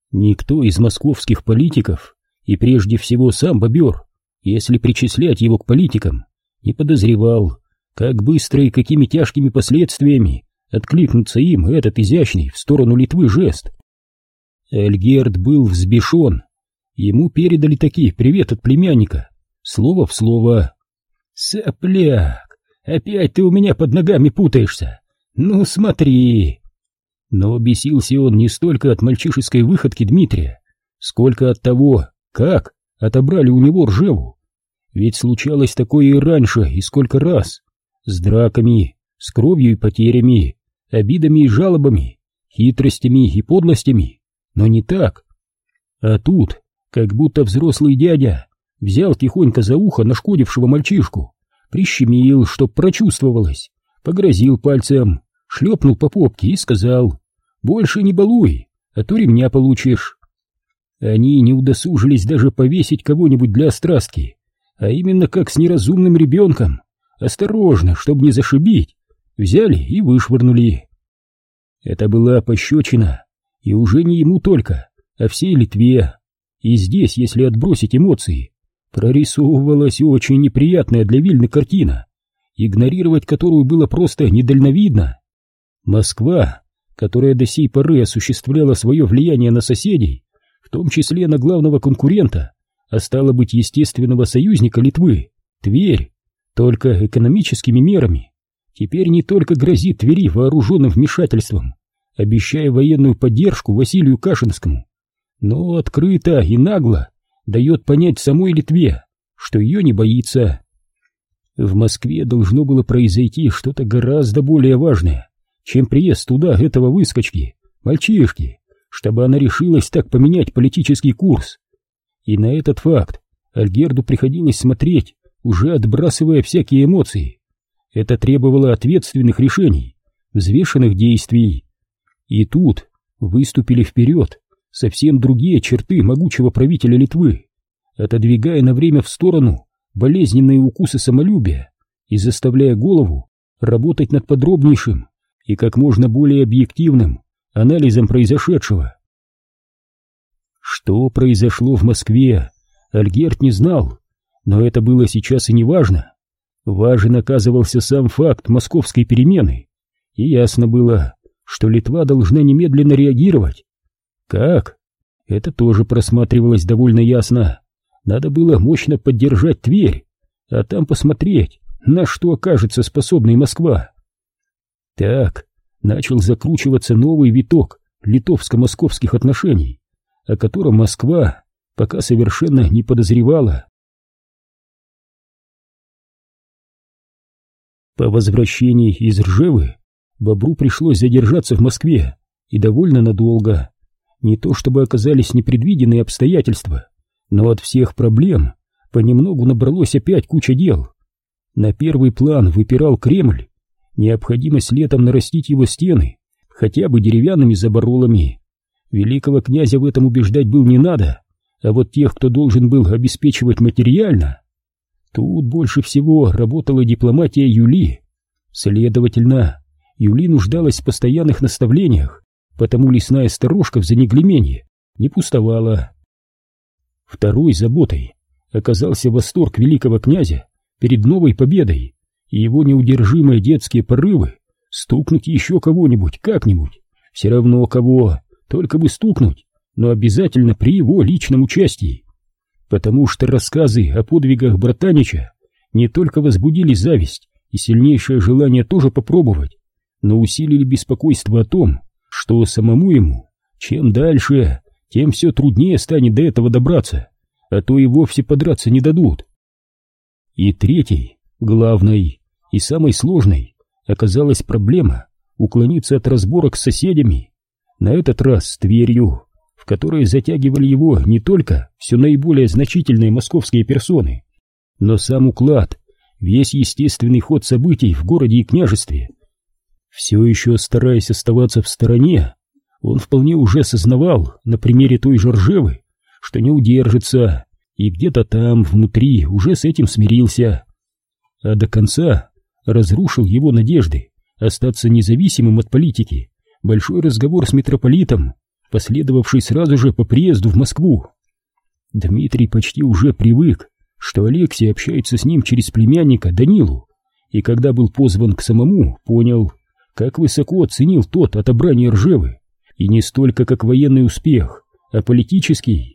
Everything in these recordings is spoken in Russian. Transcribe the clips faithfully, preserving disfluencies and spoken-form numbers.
Никто из московских политиков, и прежде всего сам Бобер, если причислять его к политикам, не подозревал, как быстро и какими тяжкими последствиями откликнется им этот изящный в сторону Литвы жест. Альгерд был взбешен. Ему передали таки привет от племянника, слово в слово. «Сопляк, опять ты у меня под ногами путаешься. Ну смотри!» Но бесился он не столько от мальчишеской выходки Дмитрия, сколько от того, как отобрали у него Ржеву. Ведь случалось такое и раньше, и сколько раз. С драками, с кровью и потерями, обидами и жалобами, хитростями и подлостями. Но не так. А тут, как будто взрослый дядя взял тихонько за ухо нашкодившего мальчишку, прищемил, чтоб прочувствовалось, погрозил пальцем, шлепнул по попке и сказал: «Больше не балуй, а то ремня получишь». Они не удосужились даже повесить кого-нибудь для острастки, а именно как с неразумным ребенком, осторожно, чтобы не зашибить, взяли и вышвырнули. Это была пощечина, и уже не ему только, а всей Литве. И здесь, если отбросить эмоции, прорисовывалась очень неприятная для Вильны картина, игнорировать которую было просто недальновидно. Москва, которая до сей поры осуществляла свое влияние на соседей, в том числе на главного конкурента, а стало быть естественного союзника Литвы, Тверь, только экономическими мерами, теперь не только грозит Твери вооруженным вмешательством, обещая военную поддержку Василию Кашинскому, но открыто и нагло дает понять самой Литве, что ее не боится. В Москве должно было произойти что-то гораздо более важное, чем приезд туда этого выскочки, мальчишки, чтобы она решилась так поменять политический курс. И на этот факт Альгерду приходилось смотреть, уже отбрасывая всякие эмоции. Это требовало ответственных решений, взвешенных действий. И тут выступили вперед совсем другие черты могучего правителя Литвы, отодвигая на время в сторону болезненные укусы самолюбия и заставляя голову работать над подробнейшим и как можно более объективным анализом произошедшего. Что произошло в Москве, Альгерд не знал, но это было сейчас и не важно. Важен оказывался сам факт московской перемены, и ясно было, что Литва должна немедленно реагировать. Как? Это тоже просматривалось довольно ясно. Надо было мощно поддержать Тверь, а там посмотреть, на что окажется способной Москва. Так начал закручиваться новый виток литовско-московских отношений, о котором Москва пока совершенно не подозревала. По возвращении из Ржевы Бобру пришлось задержаться в Москве, и довольно надолго. Не то чтобы оказались непредвиденные обстоятельства, но от всех проблем понемногу набралось опять куча дел. На первый план выпирал Кремль, необходимость летом нарастить его стены хотя бы деревянными заборолами. Великого князя в этом убеждать было не надо, а вот тех, кто должен был обеспечивать материально, тут больше всего работала дипломатия Юли. Следовательно, Юли нуждалась в постоянных наставлениях, потому лесная сторожка в Занеглеменье не пустовала. Второй заботой оказался восторг великого князя перед новой победой и его неудержимые детские порывы стукнуть еще кого-нибудь, как-нибудь, все равно кого, только бы стукнуть, но обязательно при его личном участии, потому что рассказы о подвигах Братанича не только возбудили зависть и сильнейшее желание тоже попробовать, но усилили беспокойство о том, что самому ему чем дальше, тем все труднее станет до этого добраться, а то и вовсе подраться не дадут. И третий, главной и самой сложной, оказалась проблема уклониться от разборок с соседями, на этот раз с Тверью, в которой затягивали его не только все наиболее значительные московские персоны, но сам уклад, весь естественный ход событий в городе и княжестве. Все еще стараясь оставаться в стороне, он вполне уже сознавал на примере той же Ржевы, что не удержится, и где-то там, внутри, уже с этим смирился. А до конца разрушил его надежды остаться независимым от политики большой разговор с митрополитом, последовавшей сразу же по приезду в Москву. Дмитрий почти уже привык, что Алексей общается с ним через племянника Данилу, и когда был позван к самому, понял, как высоко оценил тот отобрание Ржевы, и не столько как военный успех, а политический.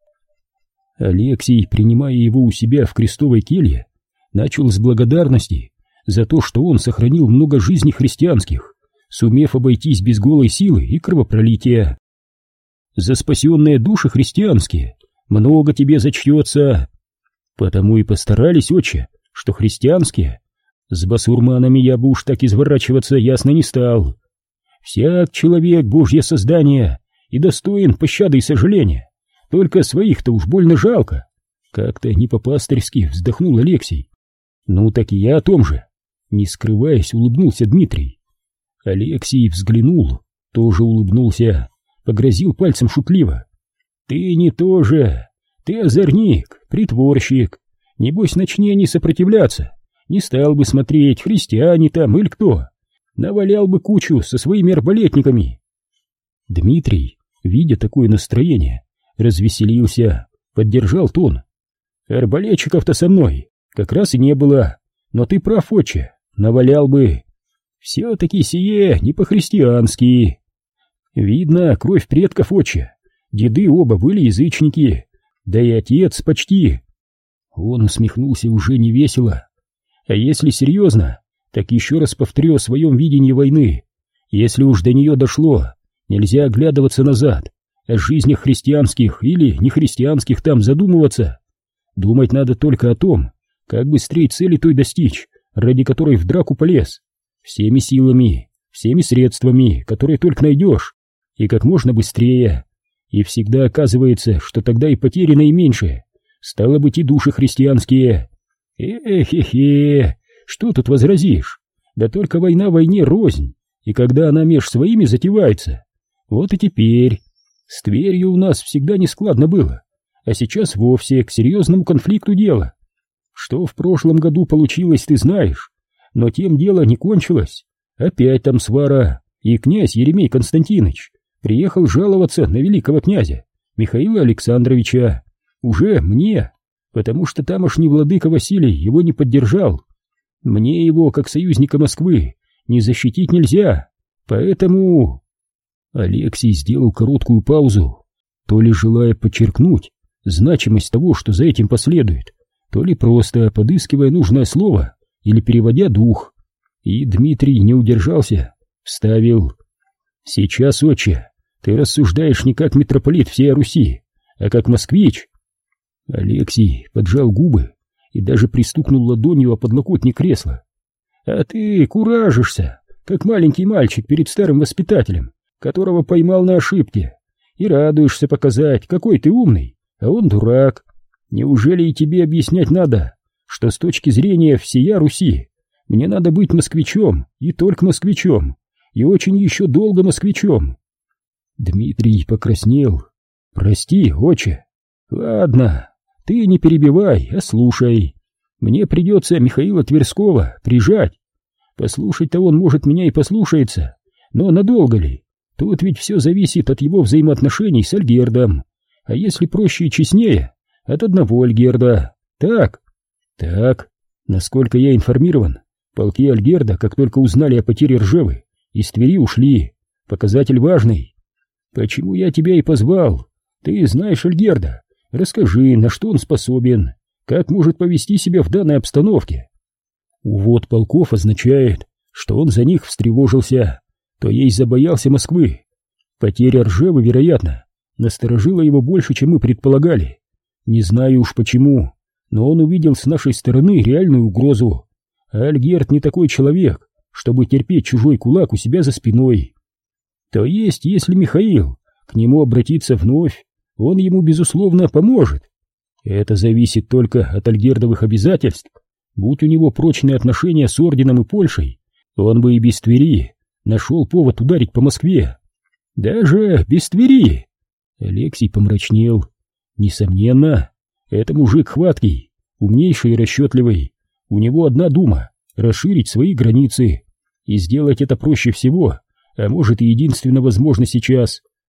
Алексей, принимая его у себя в крестовой келье, начал с благодарности за то, что он сохранил много жизней христианских, сумев обойтись без голой силы и кровопролития. За спасенные души христианские много тебе зачтется. Потому и постарались, отче, что христианские. С басурманами я бы уж так изворачиваться ясно не стал. Всяк человек Божье создание и достоин пощады и сожаления. Только своих-то уж больно жалко. Как-то не по-пастырски вздохнул Алексей. Ну так и я о том же. Не скрываясь, улыбнулся Дмитрий. Алексей взглянул, тоже улыбнулся, погрозил пальцем шутливо. Ты не то же. Ты озорник, притворщик. Небось, начни не сопротивляться. Не стал бы смотреть, христиане там или кто. Навалял бы кучу со своими арбалетниками. Дмитрий, видя такое настроение, развеселился, поддержал тон. Арбалетчиков-то со мной как раз и не было, но ты прав, отче, навалял бы. Все-таки сие не по-христиански. Видно, кровь предков, отче. Деды оба были язычники, да и отец почти. Он усмехнулся уже невесело. А если серьезно, так еще раз повторю о своем видении войны. Если уж до нее дошло, нельзя оглядываться назад, о жизнях христианских или нехристианских там задумываться. Думать надо только о том, как быстрее цели той достичь, ради которой в драку полез. Всеми силами, всеми средствами, которые только найдешь, и как можно быстрее. И всегда оказывается, что тогда и потери наименьшие. Стало быть, и души христианские. Эхе-хе, что тут возразишь? Да только война войне рознь, и когда она меж своими затевается. Вот и теперь. С Тверью у нас всегда нескладно было, а сейчас вовсе к серьезному конфликту дело. Что в прошлом году получилось, ты знаешь, но тем дело не кончилось. Опять там свара, и князь Еремей Константинович приехал жаловаться на великого князя Михаила Александровича. Уже мне, потому что тамошний владыка Василий его не поддержал. Мне его, как союзника Москвы, не защитить нельзя, поэтому... Алексей сделал короткую паузу, то ли желая подчеркнуть значимость того, что за этим последует, то ли просто подыскивая нужное слово или переводя дух. И Дмитрий не удержался, вставил: «Сейчас, отче, ты рассуждаешь не как митрополит всей Руси, а как москвич». Алексей поджал губы и даже пристукнул ладонью о подлокотник кресла. «А ты куражишься, как маленький мальчик перед старым воспитателем, которого поймал на ошибке, и радуешься показать, какой ты умный, а он дурак. Неужели и тебе объяснять надо, что с точки зрения всея Руси мне надо быть москвичом, и только москвичом, и очень еще долго москвичом?» Дмитрий покраснел. «Прости, отче. Ладно, ты не перебивай, а слушай. Мне придется Михаила Тверского прижать. Послушать-то он, может, меня и послушается, но надолго ли? Тут ведь все зависит от его взаимоотношений с Альгердом, а если проще и честнее, от одного Альгерда. Так? Так. Насколько я информирован, полки Альгерда, как только узнали о потере Ржевы, из Твери ушли. Показатель важный. Почему я тебя и позвал? Ты знаешь Альгерда. Расскажи, на что он способен, как может повести себя в данной обстановке. Увод полков означает, что он за них встревожился, то есть забоялся Москвы. Потеря Ржевы, вероятно, насторожила его больше, чем мы предполагали. Не знаю уж почему, но он увидел с нашей стороны реальную угрозу. А Альгерд не такой человек, чтобы терпеть чужой кулак у себя за спиной. То есть, если Михаил к нему обратится вновь, он ему, безусловно, поможет. Это зависит только от альгердовых обязательств. Будь у него прочные отношения с орденом и Польшей, он бы и без Твери нашел повод ударить по Москве. Даже без Твери. Алексей помрачнел. Несомненно, это мужик хваткий, умнейший и расчетливый. У него одна дума — расширить свои границы. И сделать это проще всего, а может и единственно возможно сейчас,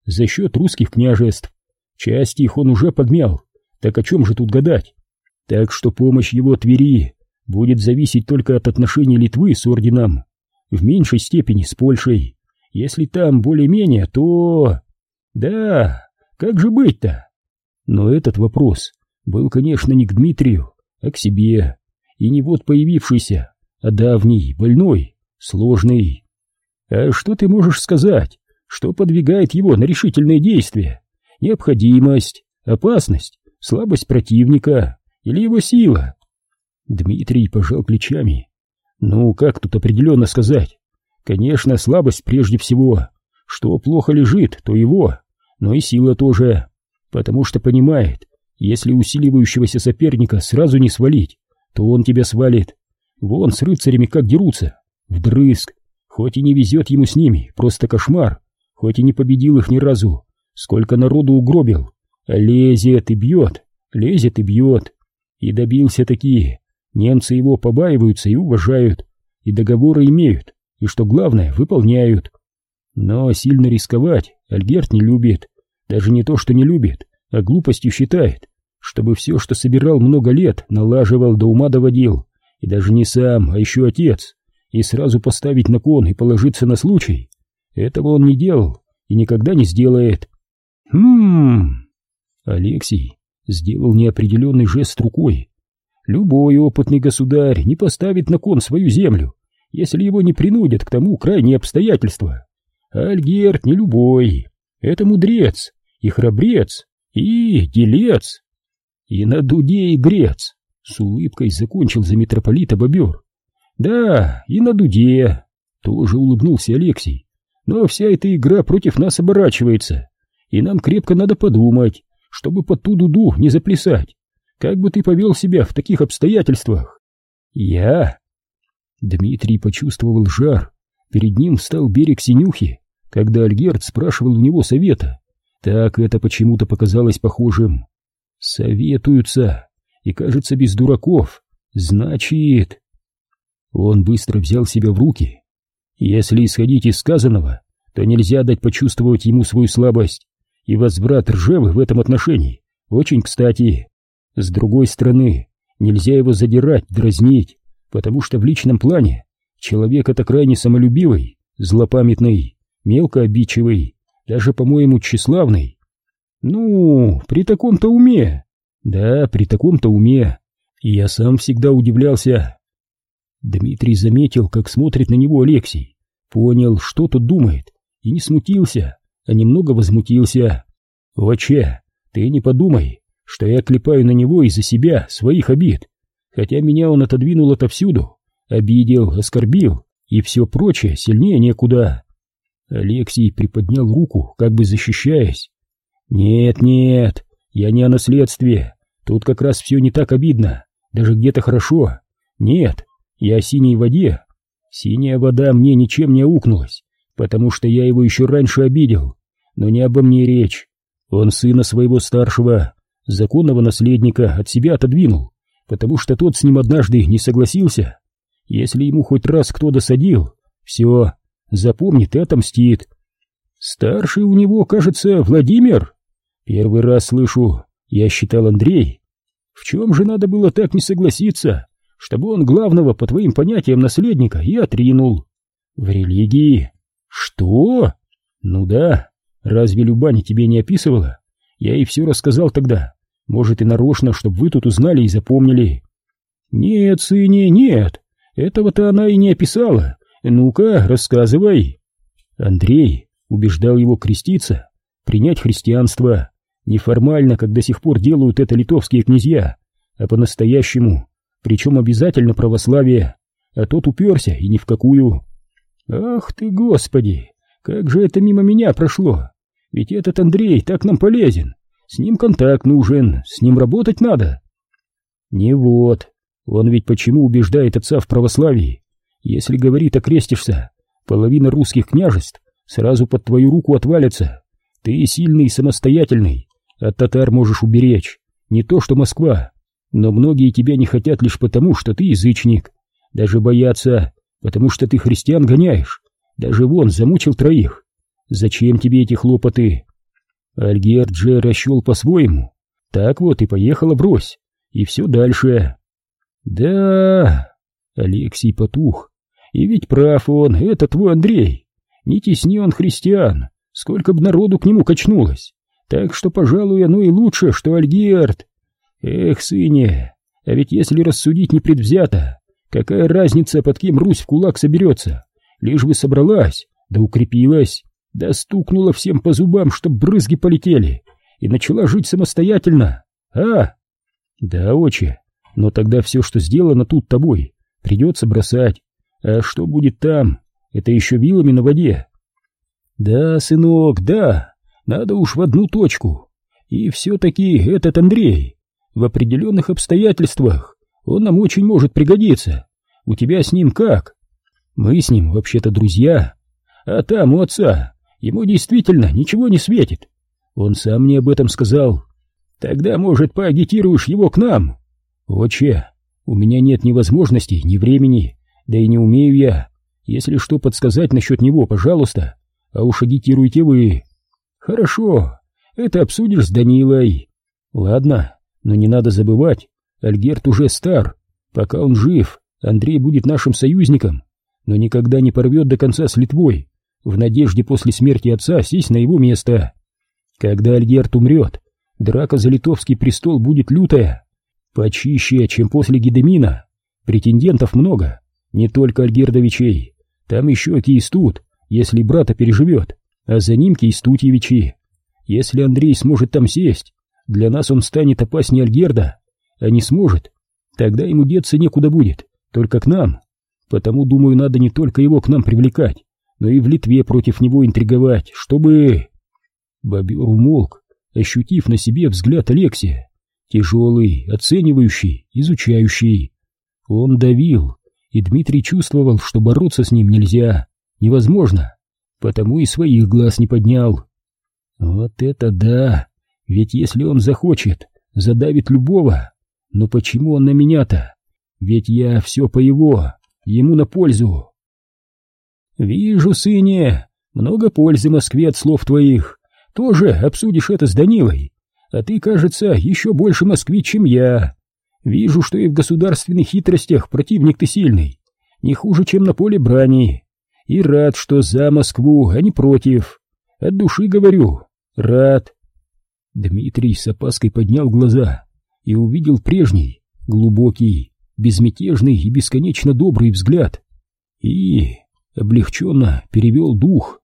за счет русских княжеств. Часть их он уже подмял, так о чем же тут гадать? Так что помощь его Твери будет зависеть только от отношений Литвы с орденом, в меньшей степени с Польшей. Если там более-менее, то... Да, как же быть-то? Но этот вопрос был, конечно, не к Дмитрию, а к себе. И не вот появившийся, а давний, больной, сложный. А что ты можешь сказать? Что подвигает его на решительные действия? Необходимость, опасность, слабость противника или его сила? Дмитрий пожал плечами. Ну, как тут определенно сказать? Конечно, слабость прежде всего. Что плохо лежит, то его, но и сила тоже. Потому что понимает, если усиливающегося соперника сразу не свалить, то он тебя свалит. Вон с рыцарями как дерутся, вдрызг. Хоть и не везет ему с ними, просто кошмар. Хоть и не победил их ни разу, сколько народу угробил. А лезет и бьет, лезет и бьет. И добился таки. Немцы его побаиваются и уважают, и договоры имеют, и, что главное, выполняют. Но сильно рисковать Альгерд не любит. Даже не то, что не любит, а глупостью считает, чтобы все, что собирал много лет, налаживал, до ума доводил. И даже не сам, а еще отец. И сразу поставить на кон и положиться на случай. Этого он не делал и никогда не сделает. Хм. Алексей сделал неопределенный жест рукой. Любой опытный государь не поставит на кон свою землю, если его не принудят к тому крайние обстоятельства. Альгерд не любой. Это мудрец и храбрец и делец. И на дуде и грец. С улыбкой закончил за митрополита бобер. Да, и на дуде. Тоже улыбнулся Алексей. Но вся эта игра против нас оборачивается, и нам крепко надо подумать, чтобы под ту дуду не заплясать. Как бы ты повел себя в таких обстоятельствах? Я? Дмитрий почувствовал жар. Перед ним встал берег Синюхи, когда Альгерд спрашивал у него совета. Так это почему-то показалось похожим. Советуются, и, кажется, без дураков. Значит... Он быстро взял себя в руки. Если исходить из сказанного, то нельзя дать почувствовать ему свою слабость, и возврат Ржевы в этом отношении очень кстати. С другой стороны, нельзя его задирать, дразнить, потому что в личном плане человек это крайне самолюбивый, злопамятный, мелко обидчивый, даже, по-моему, тщеславный. Ну, при таком-то уме. Да, при таком-то уме. И я сам всегда удивлялся. Дмитрий заметил, как смотрит на него Алексей, понял, что тот думает, и не смутился, а немного возмутился. «Отче, ты не подумай, что я клепаю на него из-за себя, своих обид, хотя меня он отодвинул отовсюду, обидел, оскорбил и все прочее сильнее некуда». Алексей приподнял руку, как бы защищаясь. «Нет, нет, я не о наследстве, тут как раз все не так обидно, даже где-то хорошо. Нет, я о синей воде. Синяя вода мне ничем не аукнулась, потому что я его еще раньше обидел, но не обо мне речь. Он сына своего старшего, законного наследника, от себя отодвинул, потому что тот с ним однажды не согласился. Если ему хоть раз кто досадил, все, запомнит и отомстит. Старший у него, кажется, Владимир. Первый раз слышу, я считал Андрей. В чем же надо было так не согласиться, чтобы он главного, по твоим понятиям, наследника и отринул? В религии. Что? Ну да, разве Любаня тебе не описывала? Я ей все рассказал тогда, может и нарочно, чтобы вы тут узнали и запомнили. Нет, сыне, нет, этого-то она и не описала. Ну-ка, рассказывай. Андрей убеждал его креститься, принять христианство, неформально, как до сих пор делают это литовские князья, а по-настоящему, причем обязательно православие, а тот уперся и ни в какую. Ах ты, Господи, как же это мимо меня прошло, ведь этот Андрей так нам полезен, с ним контакт нужен, с ним работать надо. Не вот, он ведь почему убеждает отца в православии? Если, говорит, окрестишься, половина русских княжеств сразу под твою руку отвалится, ты сильный и самостоятельный, от татар можешь уберечь, не то что Москва. Но многие тебя не хотят лишь потому, что ты язычник. Даже боятся, потому что ты христиан гоняешь. Даже вон замучил троих. Зачем тебе эти хлопоты? Альгерд же расчел по-своему. Так вот и поехала брось, и все дальше. Да, Алексей потух. И ведь прав он, это твой Андрей. Не тесни он христиан, сколько б народу к нему качнулось. Так что, пожалуй, оно и лучше, что Альгерд. Эх, сыне, а ведь если рассудить непредвзято, какая разница, под кем Русь в кулак соберется, лишь бы собралась, да укрепилась, да стукнула всем по зубам, чтоб брызги полетели, и начала жить самостоятельно, а? Да, отче, но тогда все, что сделано тут тобой, придется бросать. А что будет там? Это еще вилами на воде. Да, сынок, да, надо уж в одну точку. И все-таки этот Андрей, в определенных обстоятельствах, он нам очень может пригодиться. У тебя с ним как? Мы с ним вообще-то друзья. А там у отца, ему действительно ничего не светит. Он сам мне об этом сказал. Тогда, может, поагитируешь его к нам? Отче, у меня нет ни возможностей, ни времени, да и не умею я. Если что подсказать насчет него, пожалуйста, а уж агитируйте вы. Хорошо, это обсудишь с Данилой. Ладно, но не надо забывать, Альгерд уже стар. Пока он жив, Андрей будет нашим союзником, но никогда не порвет до конца с Литвой, в надежде после смерти отца сесть на его место. Когда Альгерд умрет, драка за литовский престол будет лютая, почище, чем после Гедемина. Претендентов много, не только Альгердовичей, там еще Киестут, если брата переживет, а за ним Киестутьевичи. Если Андрей сможет там сесть, для нас он станет опаснее Альгерда, а не сможет, тогда ему деться некуда будет, только к нам. Потому, думаю, надо не только его к нам привлекать, но и в Литве против него интриговать, чтобы... Бобер умолк, ощутив на себе взгляд Алексия, тяжелый, оценивающий, изучающий. Он давил, и Дмитрий чувствовал, что бороться с ним нельзя, невозможно, потому и своих глаз не поднял. Вот это да! Ведь если он захочет, задавит любого. Но почему он на меня-то? Ведь я все по его, ему на пользу. Вижу, сыне, много пользы Москве от слов твоих. Тоже обсудишь это с Данилой. А ты, кажется, еще больше москвич, чем я. Вижу, что и в государственных хитростях противник ты сильный, не хуже, чем на поле брани. И рад, что за Москву, а не против. От души говорю, рад. Дмитрий с опаской поднял глаза и увидел прежний, глубокий, безмятежный и бесконечно добрый взгляд. И облегченно перевел дух.